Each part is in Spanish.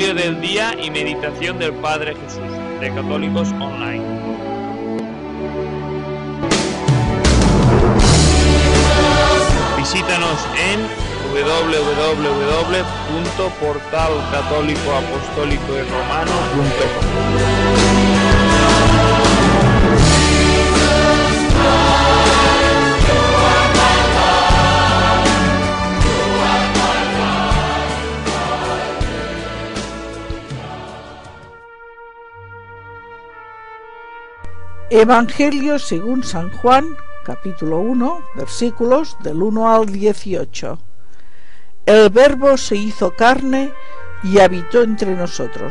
Evangelio del día y meditación del Padre Jesús, de Católicos Online. Visítanos en www.portalcatólicoapostólicoyromano.com. Evangelio según San Juan, capítulo 1, versículos del 1 al 18. El Verbo se hizo carne y habitó entre nosotros.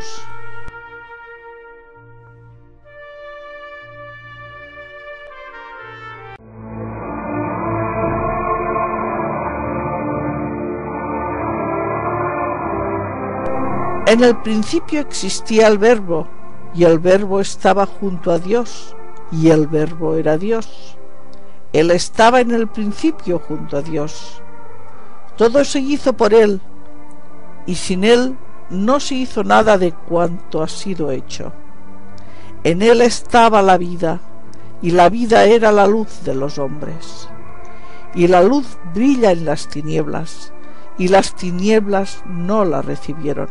En el principio existía el Verbo, y el Verbo estaba junto a Dios, y el Verbo era Dios. Él estaba en el principio junto a Dios. Todo se hizo por Él, y sin Él no se hizo nada de cuanto ha sido hecho. En Él estaba la vida, y la vida era la luz de los hombres. Y la luz brilla en las tinieblas, y las tinieblas no la recibieron.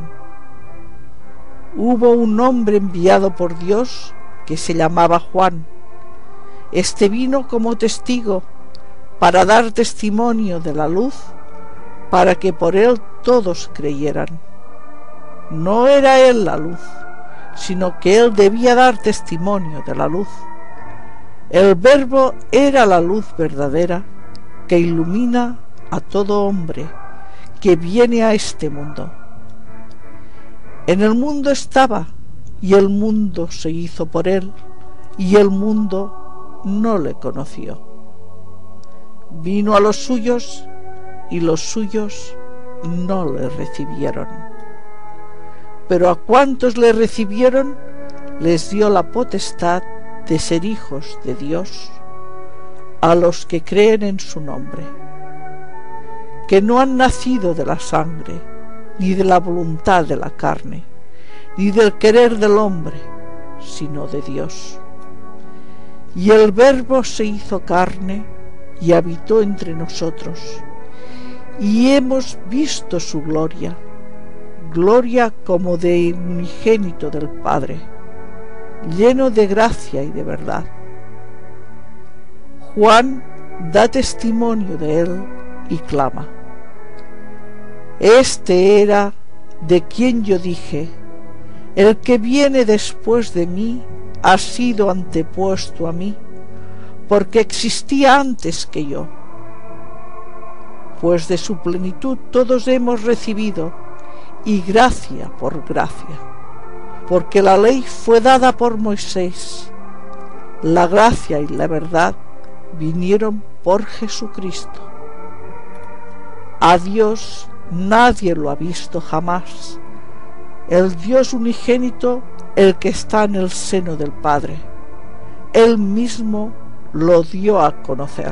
Hubo un hombre enviado por Dios que se llamaba Juan. Este vino como testigo para dar testimonio de la luz, para que por él todos creyeran. No era él la luz, sino que él debía dar testimonio de la luz. El Verbo era la luz verdadera que ilumina a todo hombre que viene a este mundo. En el mundo estaba, y el mundo se hizo por él, y el mundo no le conoció. Vino a los suyos, y los suyos no le recibieron. Pero a cuantos le recibieron, les dio la potestad de ser hijos de Dios, a los que creen en su nombre, que no han nacido de la sangre, ni de la voluntad de la carne, ni del querer del hombre, sino de Dios. Y el Verbo se hizo carne y habitó entre nosotros, y hemos visto su gloria, gloria como de unigénito del Padre, lleno de gracia y de verdad. Juan da testimonio de él y clama: Este era de quien yo dije, el que viene después de mí ha sido antepuesto a mí, porque existía antes que yo. Pues de su plenitud todos hemos recibido, y gracia por gracia, porque la ley fue dada por Moisés, la gracia y la verdad vinieron por Jesucristo. A Dios nadie lo ha visto jamás, el Dios unigénito, el que está en el seno del Padre. Él mismo lo dio a conocer.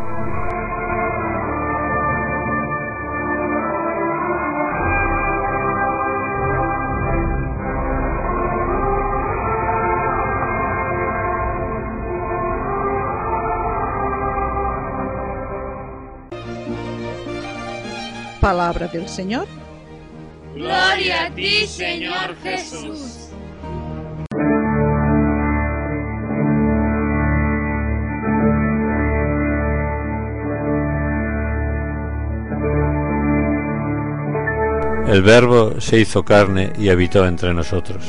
Palabra del Señor. Gloria a ti, Señor Jesús. El Verbo se hizo carne y habitó entre nosotros.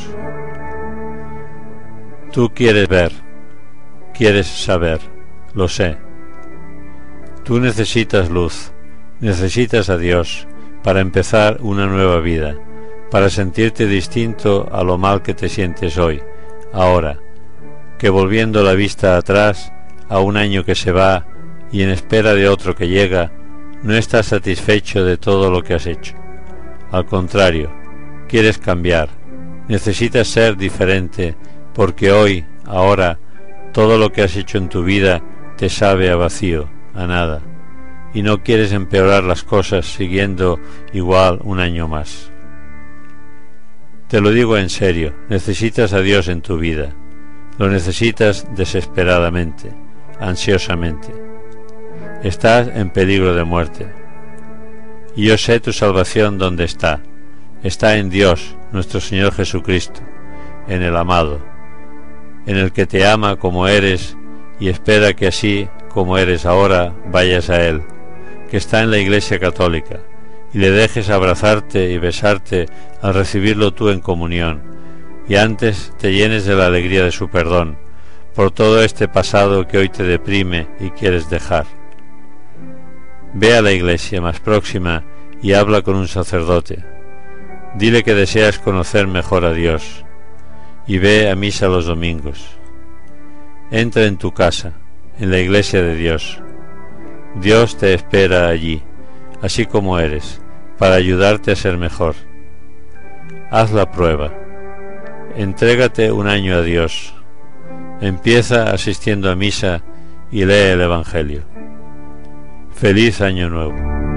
Tú quieres ver, quieres saber, lo sé. Tú necesitas luz, necesitas a Dios para empezar una nueva vida, para sentirte distinto a lo mal que te sientes hoy, ahora, que volviendo la vista atrás a un año que se va y en espera de otro que llega, no estás satisfecho de todo lo que has hecho. Al contrario, quieres cambiar, necesitas ser diferente, porque hoy, ahora, todo lo que has hecho en tu vida te sabe a vacío, a nada, y no quieres empeorar las cosas siguiendo igual un año más. Te lo digo en serio, necesitas a Dios en tu vida. Lo necesitas desesperadamente, ansiosamente. Estás en peligro de muerte. Y yo sé tu salvación dónde está. Está en Dios, nuestro Señor Jesucristo, en el amado, en el que te ama como eres y espera que así como eres ahora vayas a Él, que está en la Iglesia Católica, y le dejes abrazarte y besarte al recibirlo tú en comunión, y antes te llenes de la alegría de su perdón por todo este pasado que hoy te deprime y quieres dejar. Ve a la iglesia más próxima y habla con un sacerdote. Dile que deseas conocer mejor a Dios y ve a misa los domingos. Entra en tu casa, en la iglesia de Dios. Dios te espera allí, así como eres, para ayudarte a ser mejor. Haz la prueba. Entrégate un año a Dios. Empieza asistiendo a misa y lee el Evangelio. ¡Feliz Año Nuevo!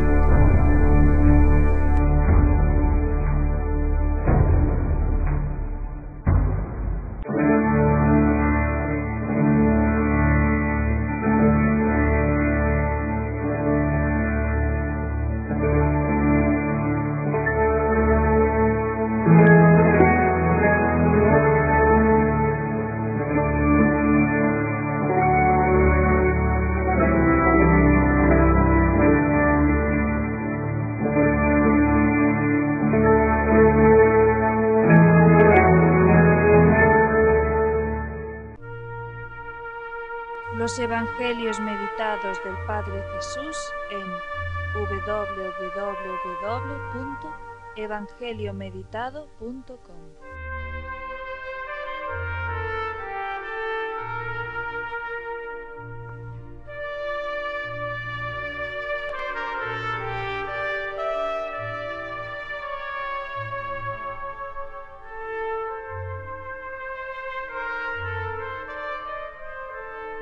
Los Evangelios meditados del Padre Jesús en www.evangeliomeditado.com